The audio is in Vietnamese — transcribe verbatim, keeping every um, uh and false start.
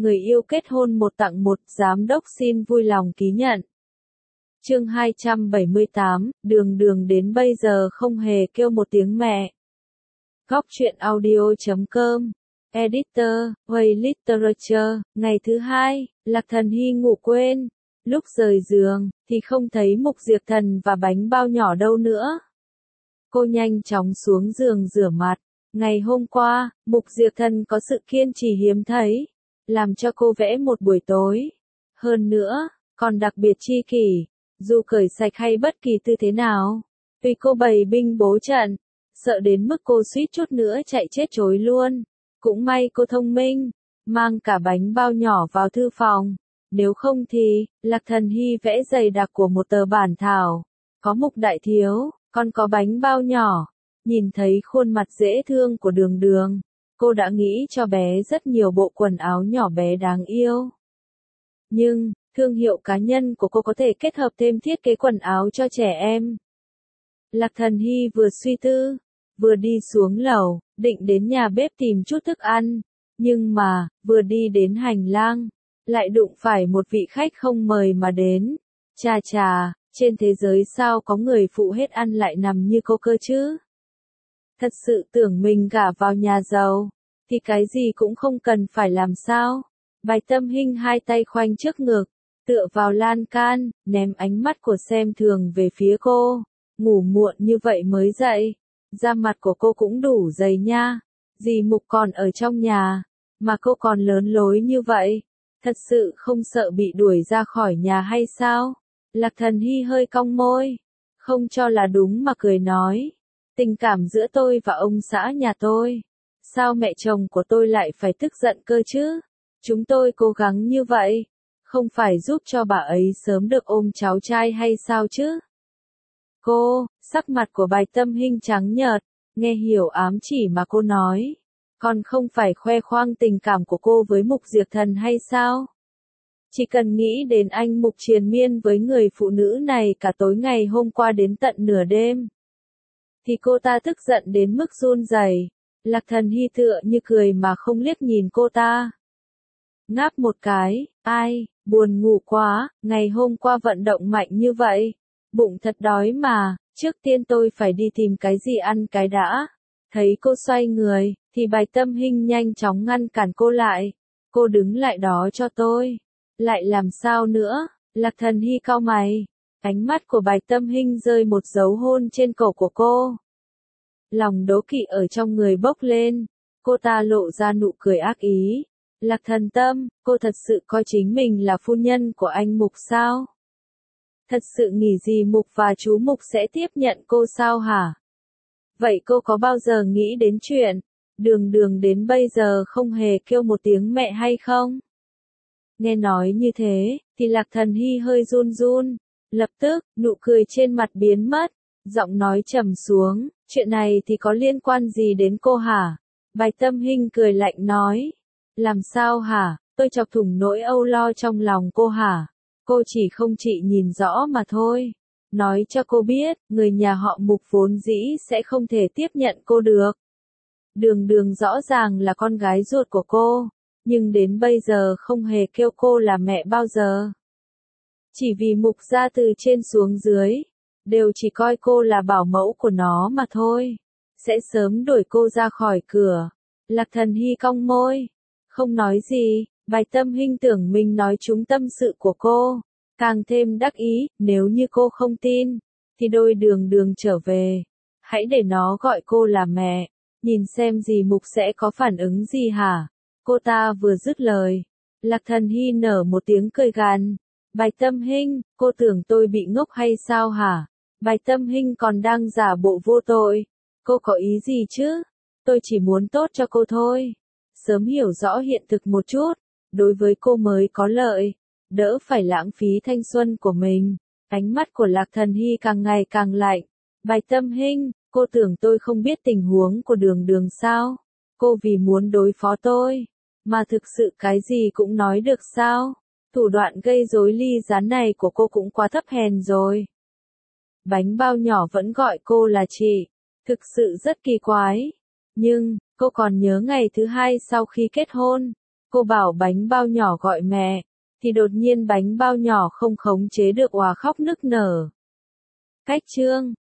người yêu kết hôn một tặng một, giám đốc xin vui lòng ký nhận. Chương hai trăm bảy mươi tám, đường đường đến bây giờ không hề kêu một tiếng mẹ. Góc truyện audio chấm com, Editor, Way Literature, ngày thứ hai, Lạc Thần Hy ngủ quên. Lúc rời giường, thì không thấy Mục Diệp Thần và bánh bao nhỏ đâu nữa. Cô nhanh chóng xuống giường rửa mặt. Ngày hôm qua, Mục Diệp Thần có sự kiên trì hiếm thấy, làm cho cô vẽ một buổi tối. Hơn nữa, còn đặc biệt chi kỷ, dù cởi sạch hay bất kỳ tư thế nào, vì cô bày binh bố trận, sợ đến mức cô suýt chút nữa chạy chết chối luôn. Cũng may cô thông minh, mang cả bánh bao nhỏ vào thư phòng. Nếu không thì, Lạc Thần Hy vẽ dày đặc của một tờ bản thảo. Có Mục Đại Thiếu, còn có bánh bao nhỏ. Nhìn thấy khuôn mặt dễ thương của Đường Đường, cô đã nghĩ cho bé rất nhiều bộ quần áo nhỏ bé đáng yêu. Nhưng, thương hiệu cá nhân của cô có thể kết hợp thêm thiết kế quần áo cho trẻ em. Lạc Thần Hy vừa suy tư, vừa đi xuống lầu, định đến nhà bếp tìm chút thức ăn. Nhưng mà, vừa đi đến hành lang, lại đụng phải một vị khách không mời mà đến. Chà chà, trên thế giới sao có người phụ hết ăn lại nằm như cô cơ chứ? Thật sự tưởng mình gả vào nhà giàu, thì cái gì cũng không cần phải làm sao? Bạch Tâm Hinh hai tay khoanh trước ngực, tựa vào lan can, ném ánh mắt của xem thường về phía cô. Ngủ muộn như vậy mới dậy, da mặt của cô cũng đủ dày nha. Dì Mục còn ở trong nhà, mà cô còn lớn lối như vậy. Thật sự không sợ bị đuổi ra khỏi nhà hay sao? Lạc Thần Hy hơi cong môi, không cho là đúng mà cười nói. Tình cảm giữa tôi và ông xã nhà tôi, sao mẹ chồng của tôi lại phải tức giận cơ chứ? Chúng tôi cố gắng như vậy, không phải giúp cho bà ấy sớm được ôm cháu trai hay sao chứ? Cô, sắc mặt của Bạch Tâm Hinh trắng nhợt, nghe hiểu ám chỉ mà cô nói. Còn không phải khoe khoang tình cảm của cô với Mục Diệp Thần hay sao? Chỉ cần nghĩ đến anh Mục triền miên với người phụ nữ này cả tối ngày hôm qua đến tận nửa đêm, thì cô ta tức giận đến mức run rẩy. Lạc Thần Hy tựa như cười mà không liếc nhìn cô ta. Ngáp một cái, ai, buồn ngủ quá, ngày hôm qua vận động mạnh như vậy. Bụng thật đói mà, trước tiên tôi phải đi tìm cái gì ăn cái đã. Thấy cô xoay người, thì Bạch Tâm Hinh nhanh chóng ngăn cản cô lại. Cô đứng lại đó cho tôi. Lại làm sao nữa? Lạc Thần Hy cau mày. Ánh mắt của Bạch Tâm Hinh rơi một dấu hôn trên cổ của cô. Lòng đố kỵ ở trong người bốc lên. Cô ta lộ ra nụ cười ác ý. Lạc Thần Tâm, cô thật sự coi chính mình là phu nhân của anh Mục sao? Thật sự nghĩ gì Mục và chú Mục sẽ tiếp nhận cô sao hả? Vậy cô có bao giờ nghĩ đến chuyện, Đường Đường đến bây giờ không hề kêu một tiếng mẹ hay không? Nghe nói như thế, thì Lạc Thần Hy hơi run run. Lập tức, nụ cười trên mặt biến mất, giọng nói trầm xuống, chuyện này thì có liên quan gì đến cô hả? Bạch Tâm Hinh cười lạnh nói, làm sao hả, tôi chọc thủng nỗi âu lo trong lòng cô hả? Cô chỉ không chị nhìn rõ mà thôi. Nói cho cô biết, người nhà họ Mục vốn dĩ sẽ không thể tiếp nhận cô được. Đường Đường rõ ràng là con gái ruột của cô, nhưng đến bây giờ không hề kêu cô là mẹ bao giờ. Chỉ vì Mục gia từ trên xuống dưới, đều chỉ coi cô là bảo mẫu của nó mà thôi. Sẽ sớm đuổi cô ra khỏi cửa. Lạc Thần Hy cong môi, không nói gì. Bạch Tâm Hinh tưởng mình nói trúng tâm sự của cô, càng thêm đắc ý. Nếu như cô không tin, thì đôi Đường Đường trở về, hãy để nó gọi cô là mẹ, nhìn xem dì Mục sẽ có phản ứng gì hả? Cô ta vừa dứt lời, Lạc Thần Hy nở một tiếng cười gằn. Bạch Tâm Hinh, cô tưởng tôi bị ngốc hay sao hả? Bạch Tâm Hinh còn đang giả bộ vô tội. Cô có ý gì chứ? Tôi chỉ muốn tốt cho cô thôi. Sớm hiểu rõ hiện thực một chút, đối với cô mới có lợi, đỡ phải lãng phí thanh xuân của mình. Ánh mắt của Lạc Thần Hy càng ngày càng lạnh. Bạch Tâm Hinh, cô tưởng tôi không biết tình huống của Đường Đường sao? Cô vì muốn đối phó tôi, mà thực sự cái gì cũng nói được sao? Thủ đoạn gây rối ly gián này của cô cũng quá thấp hèn rồi. Bánh bao nhỏ vẫn gọi cô là chị, thực sự rất kỳ quái. Nhưng, cô còn nhớ ngày thứ hai sau khi kết hôn, Cô bảo bánh bao nhỏ gọi mẹ, thì đột nhiên bánh bao nhỏ không khống chế được òa khóc nức nở. Cách chương